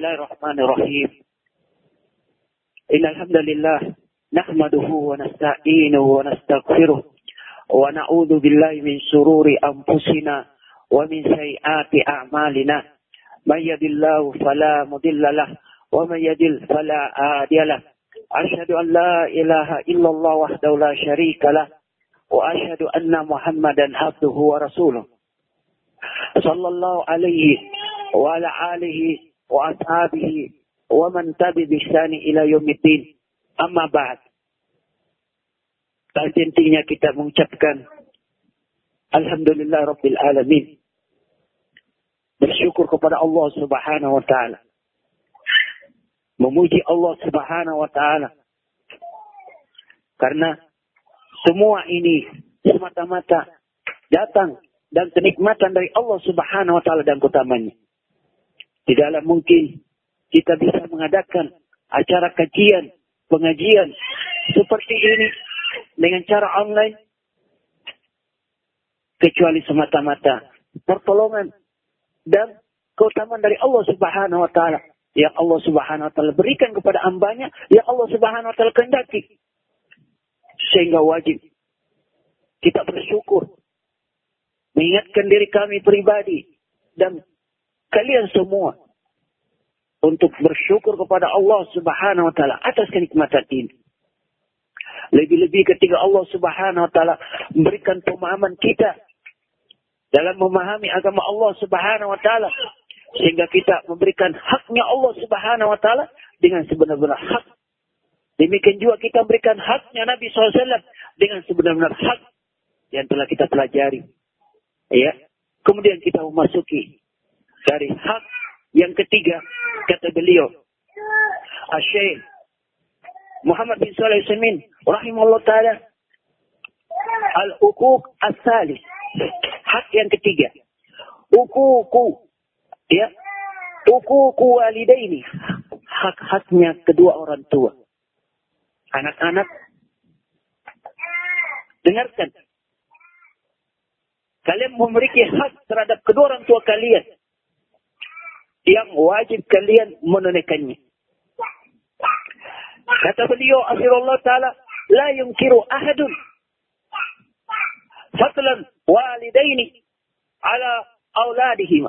Bismillahirrahmanirrahim. Innal hamdalillah nahmaduhu wa nasta'inuhu wa nastaghfiruh wa na'udzu billahi min shururi anfusina wa min sayyiati a'malina. May yahdihillahu fala mudilla lahu wa may yudlil fala hadiya lahu. Asyhadu an la ilaha illallah wahdahu la syarika lahu wa asyhadu anna Muhammadan abduhu wa rasuluh. Sallallahu alaihi wa ala alihi wa ashabihi wa man tabi bisani ila yaumiddin. Amma ba'd. Tentunya kita mengucapkan alhamdulillah rabbil alamin. Bersyukur kepada Allah Subhanahu wa taala. Memuji Allah Subhanahu wa taala. Karena semua ini semata-mata datang dan kenikmatan dari Allah Subhanahu wa taala dan keutamaannya. Tidaklah mungkin kita bisa mengadakan acara kajian, pengajian seperti ini dengan cara online kecuali semata-mata pertolongan dan keutamaan dari Allah Subhanahu wa taala yang Allah Subhanahu wa taala berikan kepada hambanya, yang Allah Subhanahu wa taala kehendaki. Sehingga wajib kita bersyukur, mengingatkan diri kami pribadi dan kalian semua untuk bersyukur kepada Allah Subhanahu wa taala atas kenikmatan ini. Lebih-lebih ketika Allah Subhanahu wa taala memberikan pemahaman kita dalam memahami agama Allah Subhanahu wa taala sehingga kita memberikan haknya Allah Subhanahu wa taala dengan sebenar-benar hak. Demikian juga kita memberikan haknya Nabi SAW dengan sebenar-benar hak yang telah kita pelajari. Ya. Kemudian kita memasuki dari hak yang ketiga, kata beliau, Asy-Syaikh Muhammad bin Shalih Al-Utsaimin rahimahullah taala, al-uquq as-salis. Hak yang ketiga. Uququ, ya. Uququ walidaini. Hak-haknya kedua orang tua. Anak-anak, dengarkan. Kalian memiliki hak terhadap kedua orang tua kalian yang wajib kalian menunaikannya. Kata beliau akhirullah ta'ala, la yunkiru ahadun fadlan walidaini ala auladihima.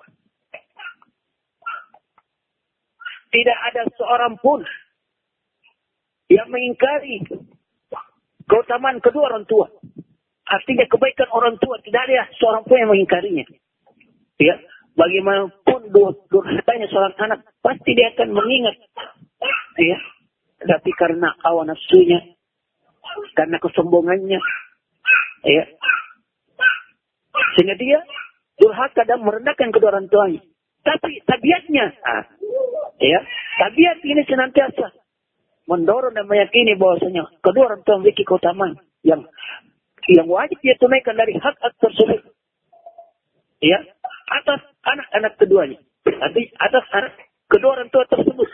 Tidak ada seorang pun yang mengingkari keutamaan kedua orang tua. Artinya kebaikan orang tua, tidak ada seorang pun yang mengingkarinya. Ya. Bagaimanapun durhatanya seorang anak, pasti dia akan mengingat. Ya. Tapi karena hawa nafsunya, karena kesombongannya, ya. Sehingga dia durhaka dan merendahkan kedua orang tuanya. Tapi tabiatnya, ya, tabiat ini senantiasa mendorong dan meyakini bahwasanya kedua orang tua memiliki keutamaan yang wajib dia tunaikan dari hak-hak tersebut. Ya, atas anak-anak keduanya. Atas anak kedua orang tua tersebut.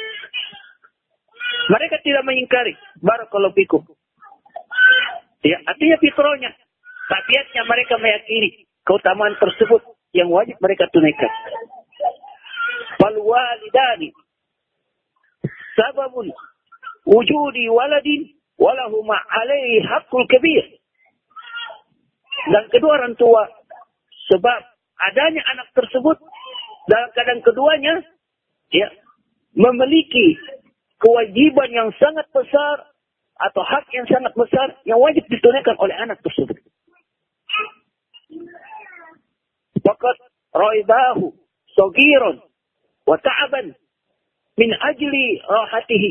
Mereka tidak mengingkari. Barakallahu fikum. Ya, artinya fitrahnya, tabiatnya mereka meyakini keutamaan tersebut yang wajib mereka tunaikan. Fal walidani sababun wujudi waladin walahuma alaihi haqqul kabir. Dan kedua orang tua sebab adanya anak tersebut dalam keadaan keduanya ya memiliki kewajiban yang sangat besar atau hak yang sangat besar yang wajib ditunaikan oleh anak tersebut. Faqad raibahu saghirun wa ta'aban min ajli rahatihi.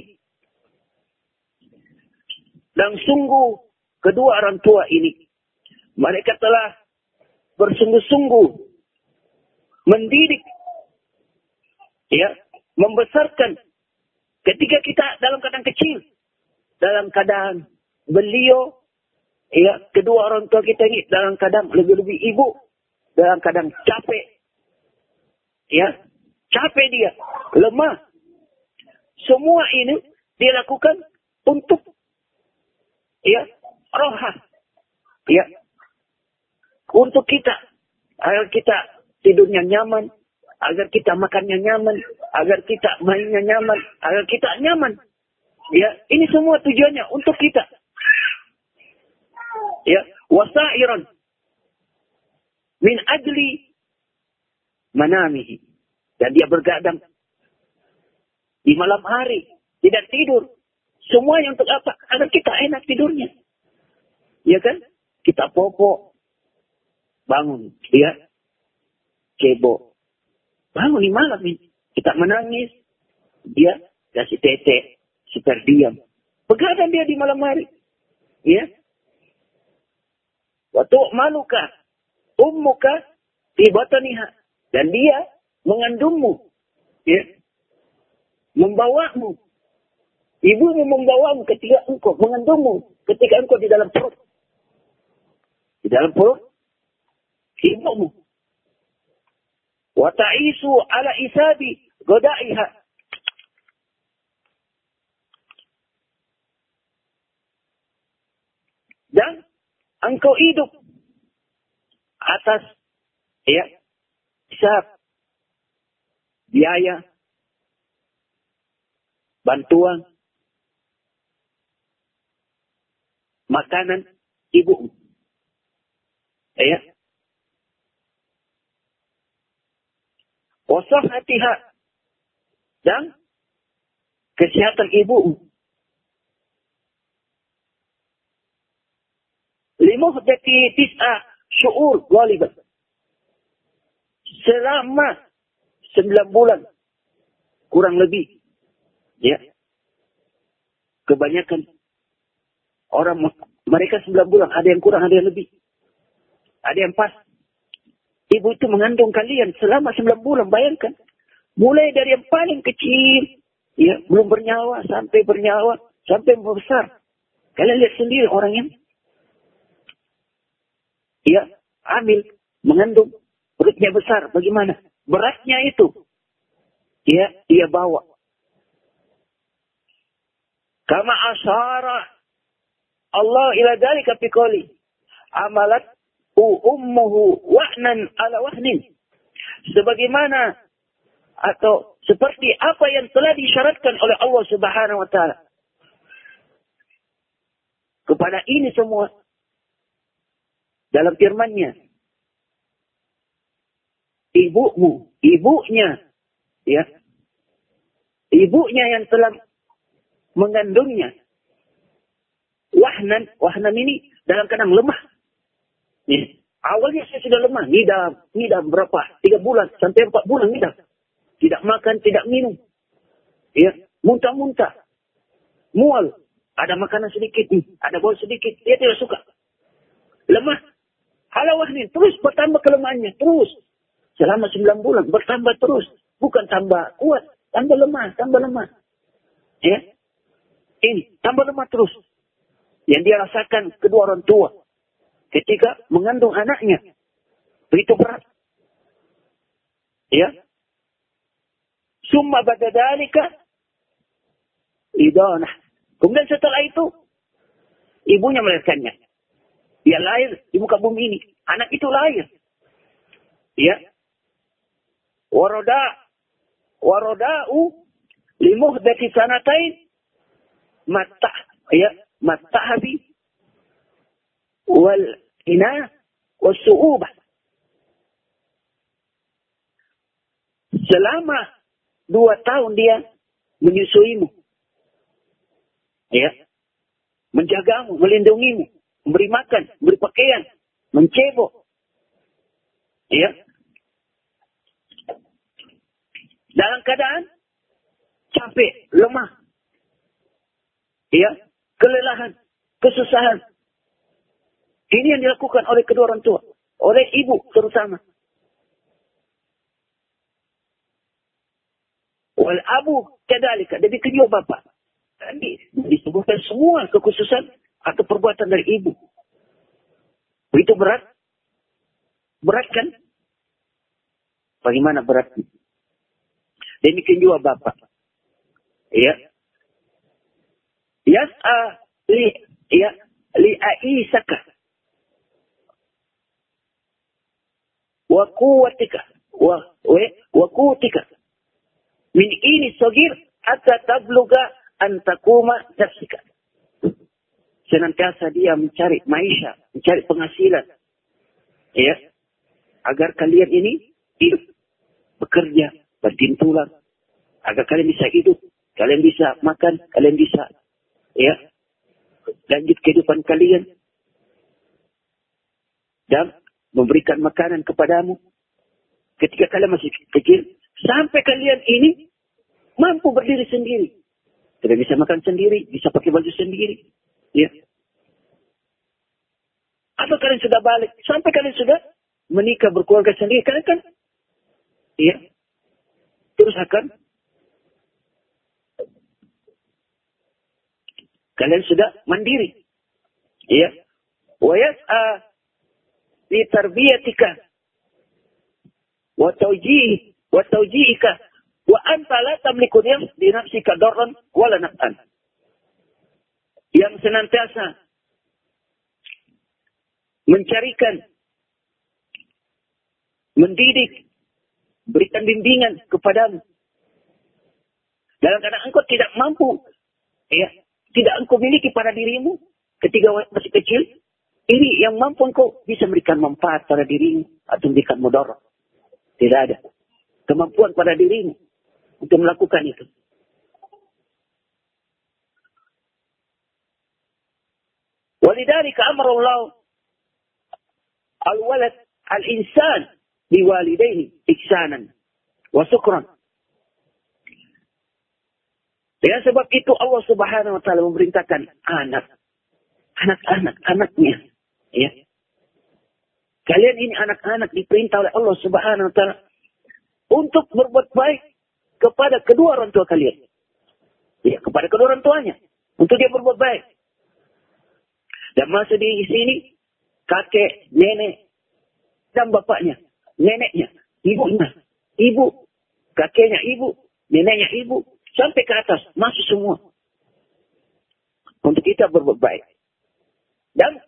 Dan sungguh kedua orang tua ini mereka telah bersungguh-sungguh mendidik, ya, membesarkan ketika kita dalam keadaan kecil, dalam keadaan beliau, ya, kedua orang tua kita ini dalam keadaan lebih-lebih ibu, dalam keadaan capek, ya, capek dia, lemah. Semua ini dilakukan untuk, ya, rohah, ya, untuk kita, agar kita tidurnya nyaman, agar kita makannya nyaman, agar kita mainnya nyaman, agar kita nyaman. Ya, ini semua tujuannya untuk kita. Ya, wasairan min ajli manamihi. Dan dia bergadang di malam hari, tidak tidur. Semuanya untuk apa? Agar kita enak tidurnya. Ya kan? Kita popo, bangun, ya, cebok. Bangun di malam ini. Kita menangis, dia kasih tete, super diam. Begadang dia di malam hari. Ya. Wa tu'maluka ummuka fi batniha. Dan dia mengandungmu. Ya. Membawamu. Ibumu membawamu ketika engkau mengandungmu. Ketika engkau di dalam perut. Di dalam perut ibumu. Wa ta'isu ala isabi godaiha. Dan engkau hidup atas ya hisab biaya bantuan makanan ibu ya wasahatiha dan kesehatan ibu limuhdati tis'a syu'ur ghaliban selama 9 bulan kurang lebih ya kebanyakan orang mereka 9 bulan ada yang kurang ada yang lebih ada yang pas ibu itu mengandung kalian selama 9 bulan bayangkan mulai dari yang paling kecil ya belum bernyawa sampai membesar kalian lihat sendiri orang yang ya hamil mengandung perutnya besar bagaimana beratnya itu ya dia bawa kama asyara Allah ila dzalika fi qouli amalat ummuhu wahnan ala wahnin sebagaimana atau seperti apa yang telah disyaratkan oleh Allah Subhanahu wa taala kepada ini semua dalam firman-Nya ibunya ya ibunya yang telah mengandungnya wahnan ini dalam keadaan lemah ya. Awalnya saya sudah lemah ngidam berapa 3 bulan sampai 4 bulan ngidam tidak makan tidak minum ya muntah-muntah mual ada makanan sedikit ada bau sedikit dia tidak suka lemah ala wahnin terus bertambah kelemahannya terus selama 9 bulan bertambah terus bukan tambah kuat tambah lemah ya ini tambah lemah terus yang dia rasakan kedua orang tua ketika mengandung anaknya begitu berat ya summa ba'da dzalika idanah kemudian setelah itu ibunya melahirkannya dia lahir di muka bumi ini anak itu lahir ya waroda'u limuhdati sanatain mattahabi wal ina wasu'ubah selama 2 tahun dia menyusuimu ya menjagamu melindungimu memberi makan memberi pakaian mencebok ya dalam keadaan capek lemah ya kelelahan kesusahan ini yang dilakukan oleh kedua orang tua oleh ibu terutama wal abu kadzalika demikian juga bapak tadi disebutkan semua kekhususan atau perbuatan dari ibu begitu berat kan bagaimana beratnya demikian juga bapak ya yas'a li aisaka wa quwwatika wa qutika min ini sagir hatta tabluga an taquma nafsika. Senantiasa dia mencari maisha, mencari penghasilan. Ya. Agar kalian ini hidup, bekerja, banting tulang. Agar kalian bisa hidup, kalian bisa makan, kalian bisa lanjut kehidupan kalian. Dan memberikan makanan kepadamu ketika kalian masih kecil. Sampai kalian ini mampu berdiri sendiri. Kalian bisa makan sendiri, bisa pakai baju sendiri. Ya. Atau kalian sudah balik, sampai kalian sudah menikah, berkeluarga sendiri, kalian kan terus akan kalian sudah mandiri. Ya. Wa yas'a li tarbiyatika wa tawjihika wa anta la tamliku li nafsika darran wala naf'an. Yang senantiasa mencarikan, mendidik, berikan bimbingan kepadamu. Dalam keadaan engkau tidak mampu, tidak engkau miliki pada dirimu ketika masih kecil, ini yang mampu engkau bisa memberikan manfaat pada dirimu atau memberikan mudarat. Tidak ada kemampuan pada dirimu untuk melakukan itu. Walidhalika amara Allah al-walad al-insan biwalidayhi ihsanan wa syukran. Dengan sebab itu Allah Subhanahu wa taala memerintahkan anak-anaknya, ya. Kalian ini anak-anak diperintah oleh Allah Subhanahu wa taala untuk berbuat baik kepada kedua orang tua kalian. Ya, kepada kedua orang tuanya untuk dia berbuat baik. Dan masuk di sini kakek, nenek, dan bapaknya, neneknya, ibunya, ibu, kakeknya ibu, neneknya ibu, sampai ke atas, masuk semua. Untuk kita berbuat baik. Dan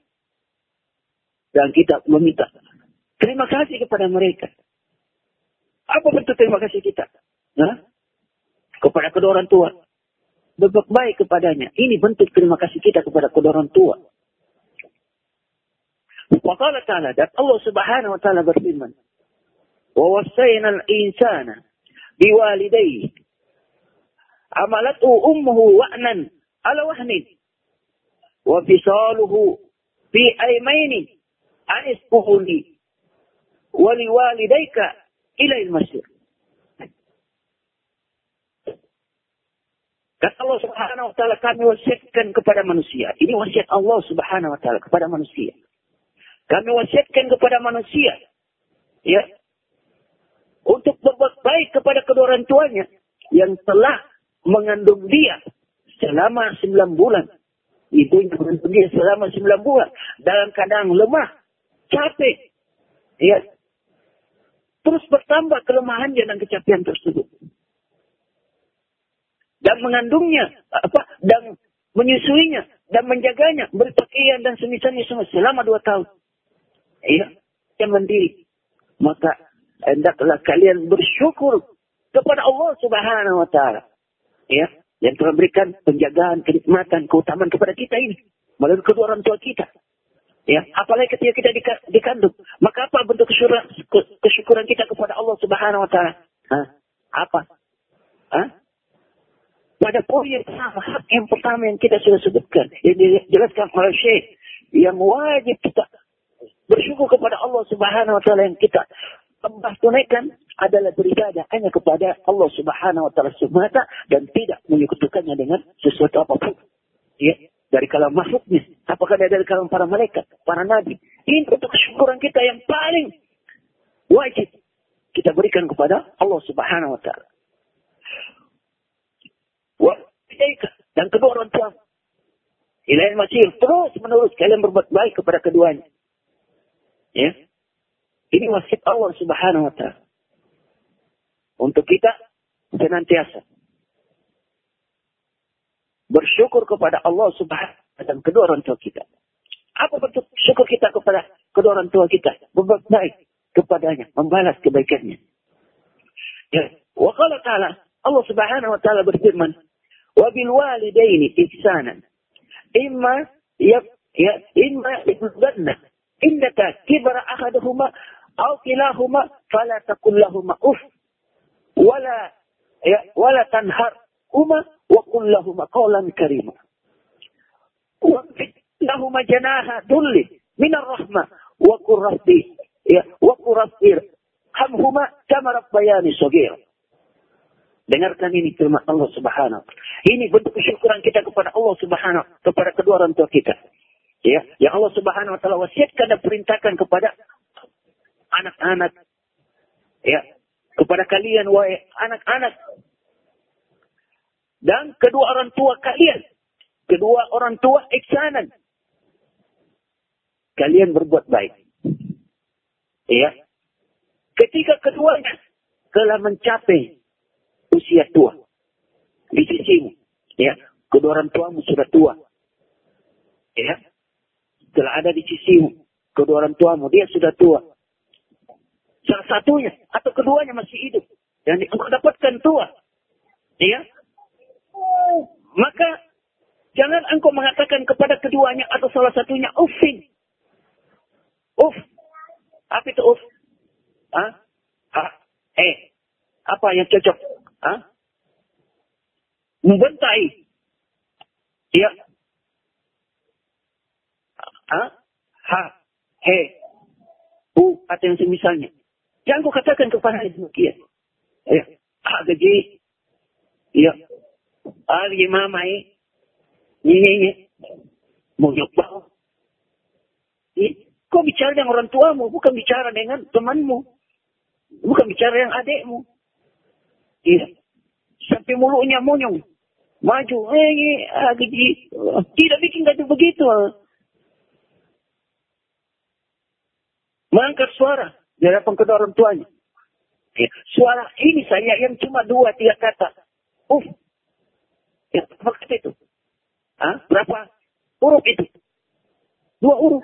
kita meminta terima kasih kepada mereka. Apa bentuk terima kasih kita? Kepada kedua orang tua. Berbuat baik kepadanya. Ini bentuk terima kasih kita kepada kedua orang tua. Wa qala ta'ala, dan Allah Subhanahu wa taala berfirman, wa wassayna al-insana biwalidayhi amalatu ummuhu wa'nan ala wahnin wa fisaluhu fi aymaini anisbuhuli wa liwalidayka ilail masir. Kata Allah Subhanahu wa taala, kami wasiatkan kepada manusia. Ini wasiat Allah Subhanahu wa taala kepada manusia. Kami wasiatkan kepada manusia, ya, untuk berbuat baik kepada kedua orang tuanya yang telah mengandung dia selama 9 bulan. Ibunya mengandung dia selama 9 bulan dalam keadaan lemah, capek, ya. Terus bertambah kelemahannya dan kecapean tersebut. Dan mengandungnya, dan menyusuinya, dan menjaganya, berpakaian dan semisalnya semua selama 2 tahun. Ya, yang mandiri. Maka hendaklah kalian bersyukur kepada Allah Subhanahu wa taala. Ya, yang telah memberikan penjagaan, kenikmatan, keutamaan kepada kita ini melalui kedua orang tua kita. Ya, apalagi ketika kita dikandung. Maka apa bentuk kesyukuran kita kepada Allah Subhanahu wa taala? Apa? Pada poin yang pertama, hak yang pertama yang kita sudah sebutkan, yang dijelaskan oleh Syekh, yang wajib kita bersyukur kepada Allah Subhanahu wa taala yang kita tunaikan adalah beribadah hanya kepada Allah Subhanahu wa taala semata dan tidak menyekutukannya dengan sesuatu apapun. Ya, dari kalangan makhluknya, apakah dari kalangan para malaikat, para nabi. Ini untuk kesyukuran kita yang paling wajib kita berikan kepada Allah Subhanahu wa taala. Dan kedua orang tua ilail masir, terus menerus kalian berbuat baik kepada keduanya. Ya. Ini wasiat Allah Subhanahu wa taala untuk kita senantiasa bersyukur kepada Allah Subhanahu wa taala dan kedua orang tua kita. Apa bentuk syukur kita kepada kedua orang tua kita? Berbuat baik kepadanya, membalas kebaikannya. Ya. Wa qala ta'ala, Allah Subhanahu wa taala berfirman, "Wa bil walidaini ihsanan." Imma imma yablughanna indaka kibra ahaduhuma aw kilahuma fala taqul lahumā uff wala tanharhuma wa qul lahumā qawlan karīmā. Wa lahumā janāha dhulli min ar-rahmah wa qur rabbi hamhuma kama rabbayani shaghīra. Dengarkan ini firman Allah Subhanahu. Ini bentuk kesyukuran kita kepada Allah Subhanahu, kepada kedua orang tua kita. Ya, yang Allah Subhanahu wa taala wasiatkan dan perintahkan kepada anak-anak. Ya, kepada kalian wahai anak-anak. Dan kedua orang tua kalian, kedua orang tua ihsanan. Kalian berbuat baik. Ya. Ketika keduanya telah mencapai usia tua di sisimu, ya, kedua orang tuamu sudah tua, ya, telah ada di sisimu, kedua orang tuamu dia sudah tua, salah satunya atau keduanya masih hidup dan engkau dapatkan tua, ya, maka jangan engkau mengatakan kepada keduanya atau salah satunya uffin, apa itu uff? Apa yang cocok? Membentai. Ya. Atau yang semisalnya. Jangan kau katakan kepada demikian. Ya. Gaji. Ya. Gaji mamai. Ini. Mau nyoba. Kau bicara dengan orang tuamu, bukan bicara dengan temanmu. Bukan bicara yang adikmu. Iya. Sampai mulutnya monyong. Maju. Gaji. Tidak bikin gaduh begitu. Mengangkat suara di hadapan kedua orang tuanya. Ya. Suara ini saya yang cuma 2-3 kata. Ya, apa kata itu? Berapa huruf itu? 2 huruf.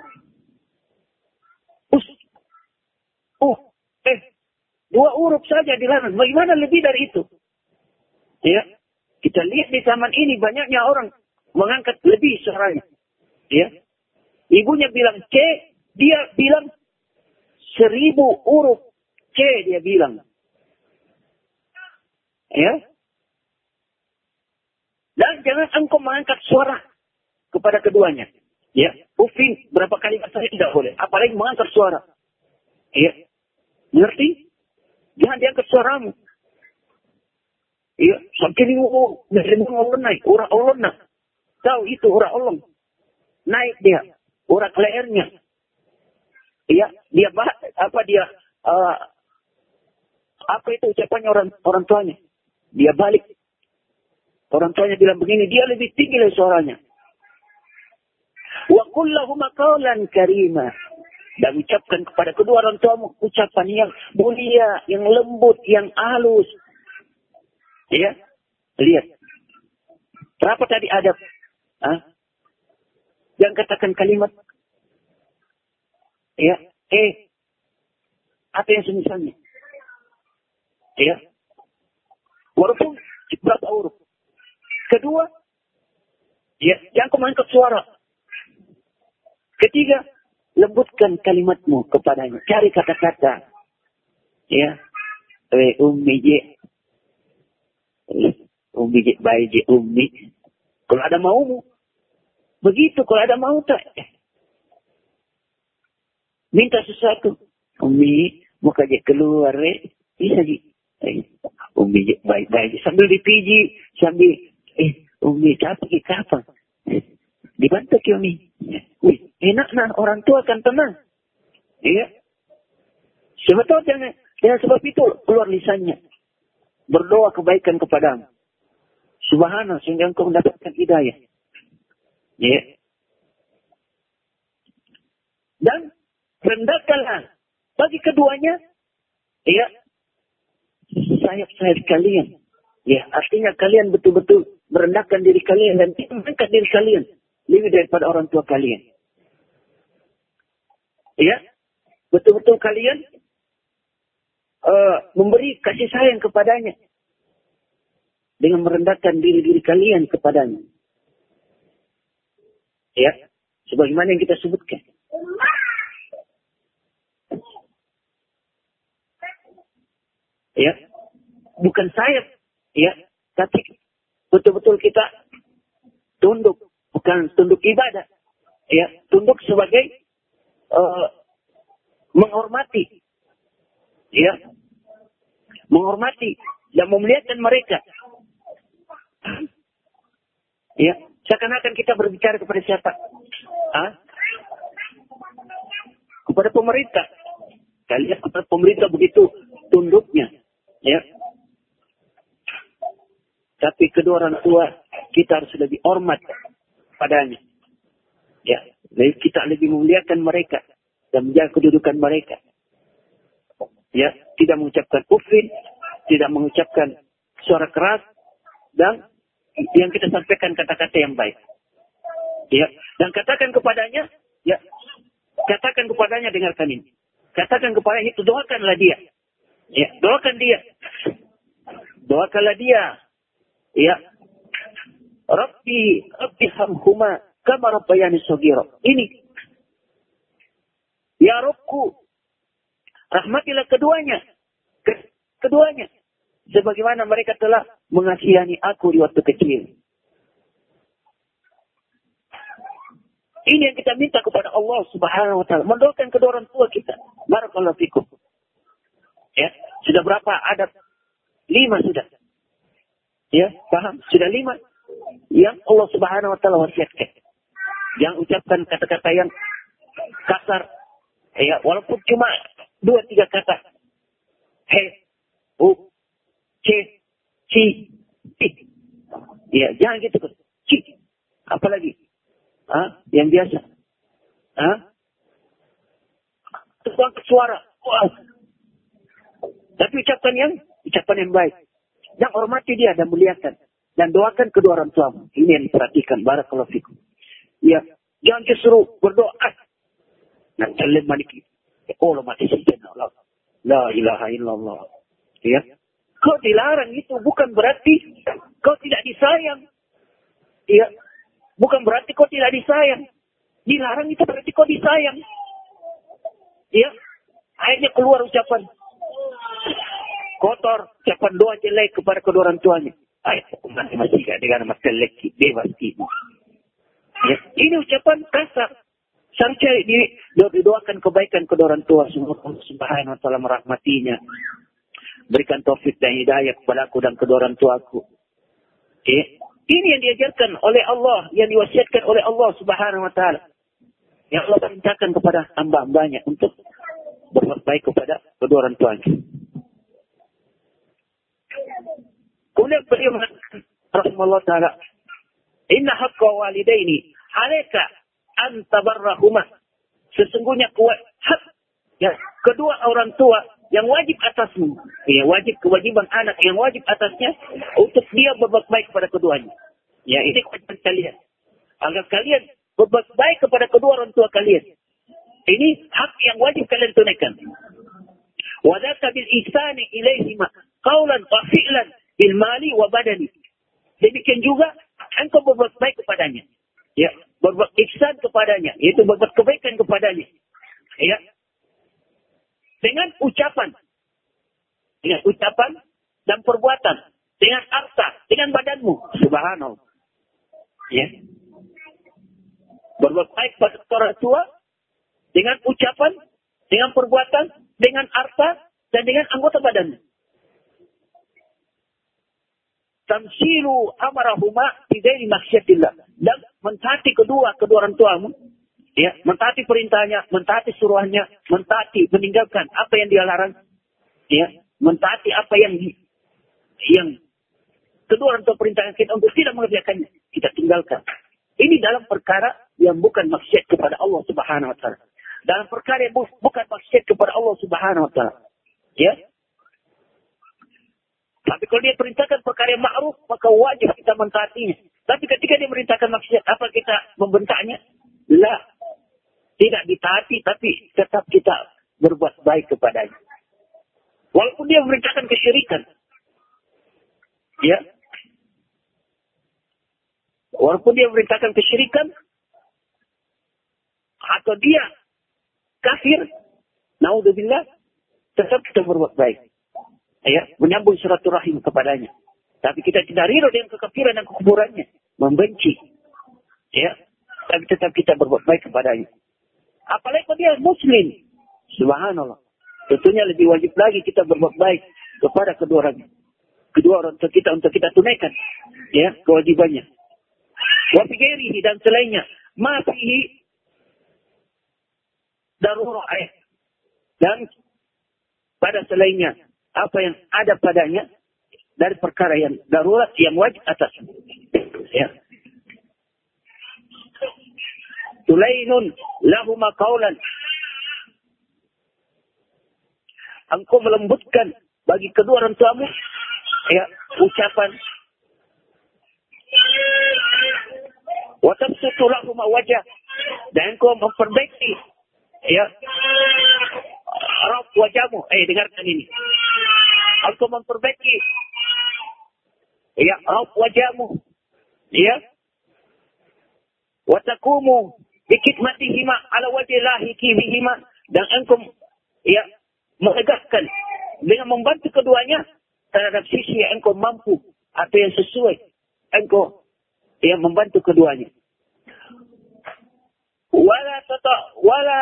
2 huruf saja dilarang. Bagaimana lebih dari itu? Ya, kita lihat di zaman ini banyaknya orang mengangkat lebih suaranya. Ya, ibunya bilang C, dia bilang 1000 huruf C dia bilang. Ya, dan jangan engkau mengangkat suara kepada keduanya. Ya, ufin berapa kali saja tidak boleh. Apalagi mengangkat suara. Ya, ngerti? Jangan diangkat suaramu. Iya, sampai dari Allah naik, urat Allah naik. Tahu itu urat Allah. Naik dia, urat lehernya. Iya, dia apa itu ucapannya orang tuanya? Dia balik. Orang tuanya bilang begini, dia lebih tinggi dari suaranya. Wa qul lahumā qawlan karīmā. Dan ucapkan kepada kedua orang tuamu ucapan yang mulia, yang lembut, yang halus. Ya, lihat. Berapa tadi adab? Yang katakan kalimat. Ya, apa yang semisalnya? Ya. Walaupun berapa huruf. Kedua, ya, jangan kau mengangkat suara. Ketiga, lembutkan kalimatmu kepadanya. Cari kata-kata. Ya. Ummi je. Ummi je, bayi je, ummi. Kalau ada maumu. Begitu, kalau ada mau tak. Minta sesuatu. Ummi, muka je keluar. Bisa je. Ummi je, bayi je. Sambil dipiji. Sambil, ummi, capek kapan? Dibantu ke Umi. Wih, enak nah, orang tua akan tenang. Iya. Sebetulnya dengan sebab itu keluar lisannya. Berdoa kebaikan kepadamu. Subhanallah, sehingga engkau mendapatkan hidayah. Iya. Dan rendahkanlah bagi keduanya, iya, sayap-sayap kalian. Ya, artinya kalian betul-betul merendahkan diri kalian dan mengangkat diri kalian. Lebih daripada orang tua kalian. Ya. Betul-betul kalian memberi kasih sayang kepadanya dengan merendahkan diri-diri kalian kepadanya. Ya, sebagaimana yang kita sebutkan. Ya, bukan sayap, ya, tapi betul-betul kita tunduk, bukan tunduk ibadah, ya, tunduk sebagai menghormati, ya, menghormati dan memuliakan mereka. Ya, seakan-akan kita berbicara kepada siapa? Kepada pemerintah. Kalian kepada pemerintah begitu tunduknya, ya. Tapi kedua orang tua kita harus lebih hormat padanya. Ya, kita lebih memuliakan mereka dan menjaga kedudukan mereka. Ya, tidak mengucapkan ufin, tidak mengucapkan suara keras, dan yang kita sampaikan kata-kata yang baik. Ya, dan katakan kepadanya, ya, katakan kepadanya, dengarkan ini. Katakan kepadanya itu, doakanlah dia. Ya, doakan dia. Doakanlah dia. Ya. Rabbi hamhuma kama rabbayani shaghira. Ini. Ya Rabbku, rahmatilah keduanya. Keduanya. Sebagaimana mereka telah mengasihani aku di waktu kecil. Ini yang kita minta kepada Allah Subhanahu wa taala. Mendoakan kedua orang tua kita. Barakallahu fikum. Ya, sudah berapa adab? 5 sudah. Ya, paham? Sudah 5 yang Allah Subhanahu wa taala wasiatkan. Yang ucapkan kata-kata yang kasar. Ya, walaupun cuma 2-3 kata. He, u, C, ci, I. Ya, jangan gitu. Ci. Apalagi? Yang biasa. Tukang suara. Wow. Tapi ucapan yang baik. Yang hormati dia dan muliakan. Dan doakan kedua orang tuamu. Ini yang diperhatikan. Barakallahu fikum. Ya, jangan justru berdoa. Nah, jalan maniki. Oh, mati saja. La ilaha illallah. Ya. Kau dilarang itu bukan berarti kau tidak disayang. Ya. Bukan berarti kau tidak disayang. Dilarang itu berarti kau disayang. Ya. Akhirnya keluar ucapan kotor, ucapan doa jelek kepada kedua orang tuanya. Masih dengan mas jelek, bebas gitu. Ya. Ini ucapan kasar. Seharusnya didoakan kebaikan kedua orang tua. Semoga Allah Subhanahu wa taala merahmatinya. Berikan taufik dan hidayah kepada aku dan kedua orang tuaku. Ini yang diajarkan oleh Allah, yang diwasiatkan oleh Allah Subhanahu wa taala. Yang Allah perintahkan kepada hamba-hambanya untuk berbuat baik kepada kedua orang tuanya. Kemudian beliau mengatakan rahimahullah taala, "Inna haqqa walidaini 'alaika an tabarrahuma." Sesungguhnya hak ya, kedua orang tua yang wajib atasmu, ya, kewajiban anak yang wajib atasnya untuk dia berbuat baik kepada keduanya. Ya, ini kewajiban kalian. Agar kalian berbuat baik kepada kedua orang tua kalian. Ini hak yang wajib kalian tunaikan. Wa dzaka bil ihsani ilaihima qaulan wa fi'lan bil mali wa badani. Demikian juga engkau berbuat baik kepadanya. Ya, berbuat ihsan kepadanya, yaitu berbuat kebaikan kepadanya. Ya. Dengan ucapan dan perbuatan, dengan harta, dengan badanmu, subhanallah. Ya. Berbuat baik pada orang tua dengan ucapan, dengan perbuatan, dengan harta, dan dengan anggota badanmu. Tamsilu amarahuma bighairi maksiatillah, dan mentaati kedua orang tuamu. Ya, mentaati perintahnya, mentaati suruhannya, mentaati, meninggalkan apa yang dia larang. Ya, mentaati apa yang kedua orang tua perintahkan kita untuk tidak mengerjakannya, kita tinggalkan. Ini dalam perkara yang bukan maksiat kepada Allah Subhanahu wa taala. Dalam perkara yang bukan maksiat kepada Allah Subhanahu wa taala. Ya. Tapi kalau dia perintahkan perkara yang ma'ruf, maka wajib kita mentaatinya. Tapi ketika dia merintahkan maksiat, apa kita membentaknya? La. Tidak ditaati, tapi tetap kita berbuat baik kepadanya. Walaupun dia memerintahkan kesyirikan. Ya. Walaupun dia memerintahkan kesyirikan, atau dia kafir, naudzubillah, tetap kita berbuat baik. Ya, menyambung silaturahim kepadanya. Tapi kita tidak ridho dengan kekafiran dan kekufurannya, membenci. Ya, tapi tetap kita berbuat baik kepadanya. Apalagi kalau dia muslim. Subhanallah. Tentunya lebih wajib lagi kita berbuat baik kepada kedua orang tua kita untuk kita tunaikan ya kewajibannya. Wa fi ghairihi, dan selainnya, ma fihi darurah, dan pada selainnya apa yang ada padanya dari perkara yang darurat yang wajib atas. Ya. Tulainun lahuma qawlan. Engkau melembutkan bagi kedua orang tuamu ya ucapan. Wa tabsutu lahuma wajah, dan engkau memperbaiki ya raf wajahmu. Dengarkan ini. Engkau memperbaiki ya raf wajahmu ya. Wa taqumu bikitmatihima ala wajhi lahiki bihima, dan engkau ya menegakkan dengan membantu keduanya terhadap sisi yang engkau mampu atau yang sesuai, engkau ya membantu keduanya. Wala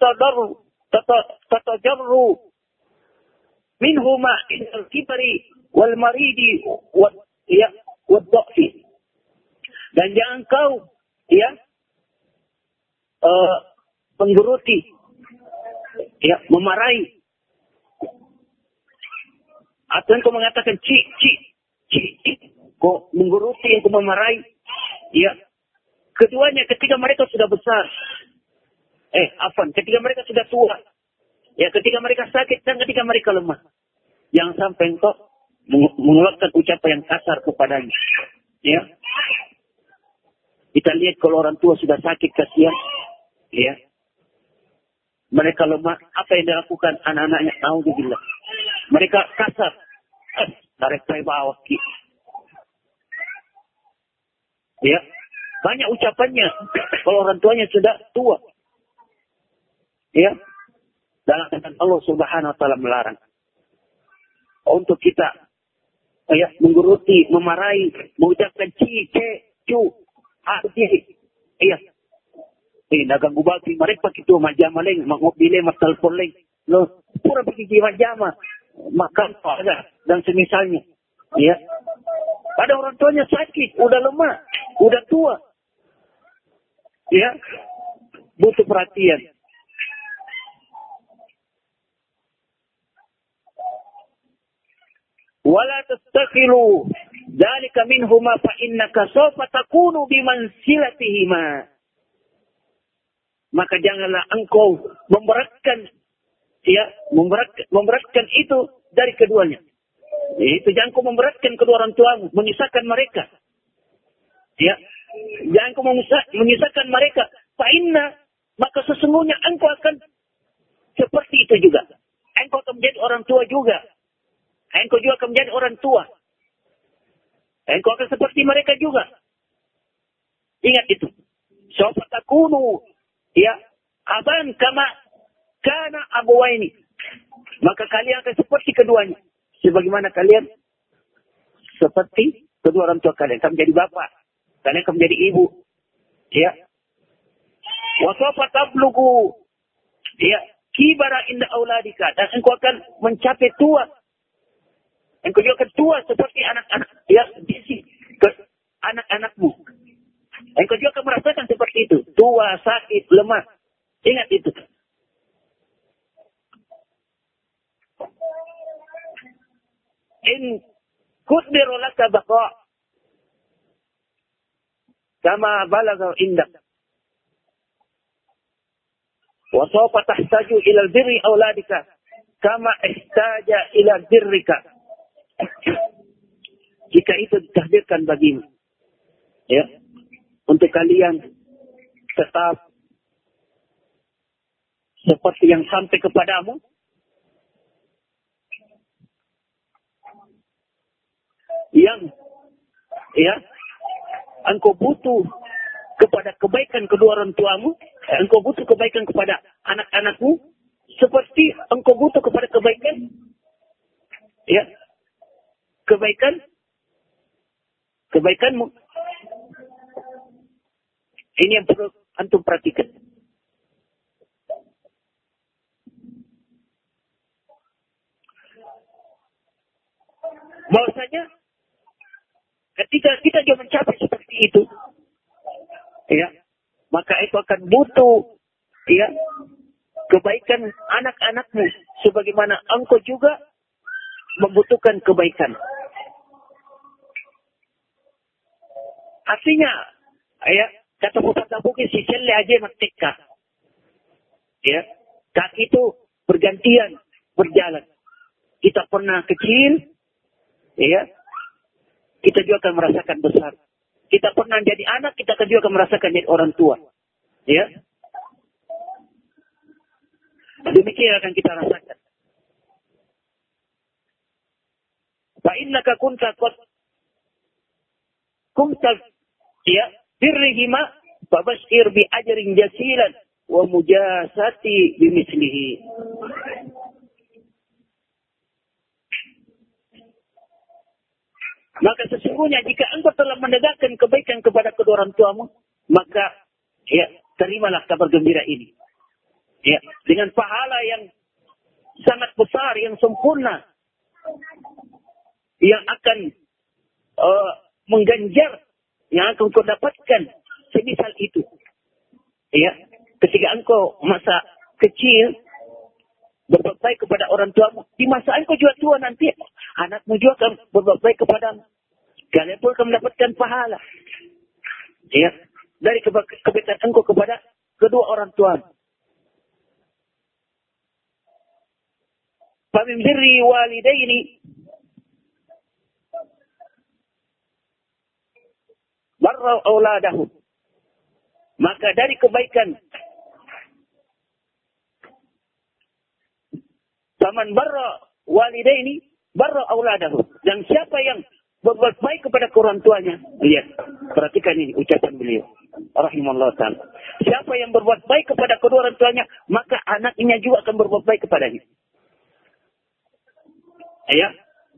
tatajarru minhuma ilal kibri wal maridi wa dha'fi, dan jangan kau ya menggeruti ya memarahi, atau engkau mengatakan kau menggeruti, engkau memarahi ya keduanya ketika mereka sudah besar, ketika mereka sudah tua ya, ketika mereka sakit dan ketika mereka lemah. Jangan sampai engkau mengeluarkan ucapan yang kasar kepadanya ya. Kita lihat kalau orang tua sudah sakit, kasihan ya, mereka lemah, apa yang dilakukan anak-anaknya? Naudzubillah, mereka kasar, tarik bawah ya, banyak ucapannya kalau orang tuanya sudah tua ya. Dalam Allah Subhanahu wa taala melarang untuk kita ya menggeruti, memarahi, mengucapkan cu iya. Naganggu bagi mereka itu majamaleng, mangobile matalpoleng. Lo, pura bigi majama, makan pada dan semisalnya. Ya. Pada orang tuanya sakit, udah lemah, udah tua. Ya. Butuh perhatian. Wala tastakhilu dzalika minhuma fa innaka sawfa takunu bimansilatihima. Maka janganlah engkau memberatkan itu dari keduanya. Itu jangan kau memberatkan kedua orang tuamu, menyusahkan mereka. Ya. Jangan kau menyusahkan mereka. Fa inna, maka sesungguhnya engkau akan seperti itu juga. Engkau akan menjadi orang tua juga. Engkau juga akan menjadi orang tua. Engkau akan seperti mereka juga. Ingat itu. Sawfa takunu ya aban kama kana abawaini. Maka kalian akan seperti keduanya. Sebagaimana kalian seperti kedua orang tua kalian. Kamu menjadi bapak, kalian akan menjadi ibu. Ya. Wa sawfa tablughu ya kibara inda auladika, dan engkau akan mencapai tua. Engkau juga akan tua seperti anak-anak ya bisi ke anak-anakmu. Engkau juga akan merasakan seperti itu, tua, sakit, lemah. Ingat itu. In quddiru laka baqa kama balagha indak wa sawfa tahtaju ila albirri auladika kama ihtaja ila birrika. Jika itu ditakdirkan bagimu ya, untuk kalian tetap seperti yang sampai kepadamu, ya, engkau butuh kepada kebaikan kedua orang tuamu, engkau butuh kebaikan kepada anak-anakmu, seperti engkau butuh kepada kebaikan, ya, kebaikanmu. Ini yang perlu antum perhatikan. Bahwasanya ketika kita juga mencapai seperti itu, ya, maka itu akan butuh, ya, kebaikan anak-anakmu, sebagaimana engkau juga membutuhkan kebaikan. Artinya, ya, kata pepatah Bugis, si celle aja merdeka. Ya, kaki itu bergantian berjalan. Kita pernah kecil, ya, kita juga akan merasakan besar. Kita pernah jadi anak, kita juga akan merasakan jadi orang tua. Ya, demikian akan kita rasakan. Fa innaka kunta ya, birrihima fabashir bi ajrin jasilan wa mujasati bimislihi. Maka sesungguhnya jika engkau telah menegakkan kebaikan kepada kedua orang tuamu, maka ya, terimalah kabar gembira ini. Ya, dengan pahala yang sangat besar, yang sempurna, yang akan mengganjar, yang akan kau dapatkan semisal itu. Ya, ketika engkau masa kecil berbuat baik kepada orang tuamu, di masa engkau juga tua nanti, anakmu juga akan berbuat baik kepadamu. Kalian pun akan mendapatkan pahala, ya, dari kebaikan engkau kepada kedua orang tuamu. Famin birri walidaini barra auladahum. Maka dari kebaikan faman barra walidaini barra auladahum. Dan siapa yang berbuat baik kepada orang tuanya, lihat, perhatikan ini ucapan beliau rahimahullah ta'ala. Siapa yang berbuat baik kepada kedua orang tuanya, maka anaknya juga akan berbuat baik kepadanya. Ya.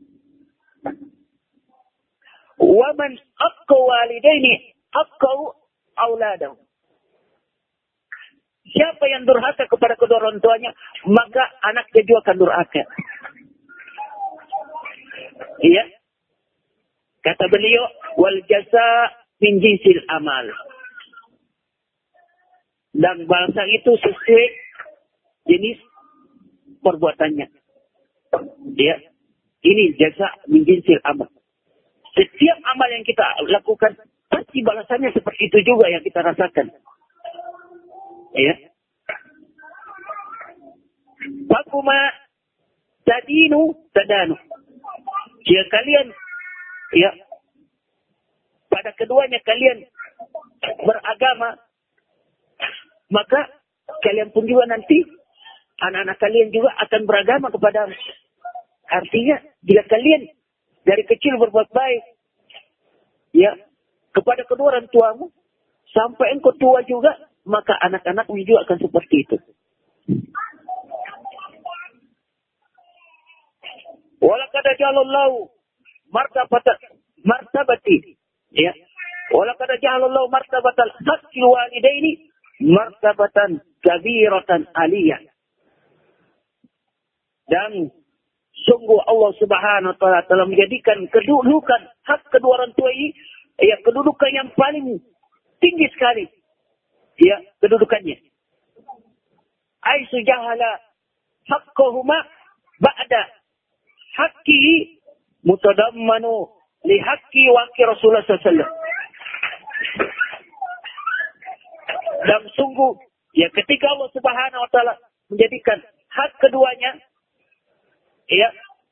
Wa man aqqa walidaini aqqa auladahu. Siapa yang durhaka kepada kedua orang tuanya, maka anaknya juga akan durhaka. Iya. Kata beliau, wal jasa min jinsil amal. Dan balasan itu sesuai jenis perbuatannya. Ya. Ini jasa min jinsil amal. Setiap amal yang kita lakukan, pasti balasannya seperti itu juga yang kita rasakan. Ya. Fakuma tadinu tadanu. Jika kalian, ya, pada keduanya kalian beragama, maka kalian pun juga nanti anak-anak kalian juga akan beragama kepada. Artinya, jika kalian dari kecil berbuat baik, ya, kepada kedua orang tuamu, sampai engkau tua juga, maka anak-anakmu juga akan seperti itu. Walaqad ja'alallahu martabati, ya. Walaqad ja'alallahu martabatal haqqi walidaini martabatan kabiratan aliyah. Dan sungguh Allah Subhanahu wa taala telah menjadikan kedudukan hak kedua orang tua ini, ya, kedudukan yang paling tinggi sekali. Ya, kedudukannya. Aisu jahala haqqahuma ba'da haqqi mutadammanu li haqqi wa haqqi Rasulullah sallallahu alaihi wasallam. Dan sungguh, ya, ketika Allah Subhanahu wa taala menjadikan hak keduanya, ya,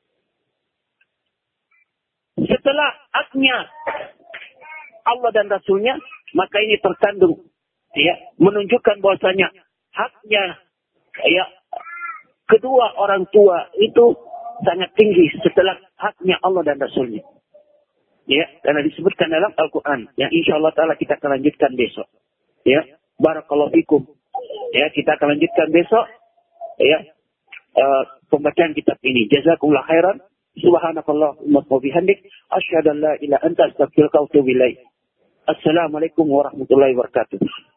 setelah haknya Allah dan Rasulnya, maka ini terkandung, ya, menunjukkan bahwasanya haknya, ya, kedua orang tua itu sangat tinggi setelah haknya Allah dan Rasulnya. Ya, karena disebutkan dalam Al-Quran. Yang insya Allah Ta'ala kita akan lanjutkan besok. Ya, barakallahu fikum. Ya, kita akan lanjutkan besok. Ya, pembacaan kitab ini. Jazakumullah khairan. Subhanakallahumma wa bihamdik. Asyhadu an la ilaha illa anta astaghfiruka wa atubu ilaik. Assalamualaikum warahmatullahi wabarakatuh.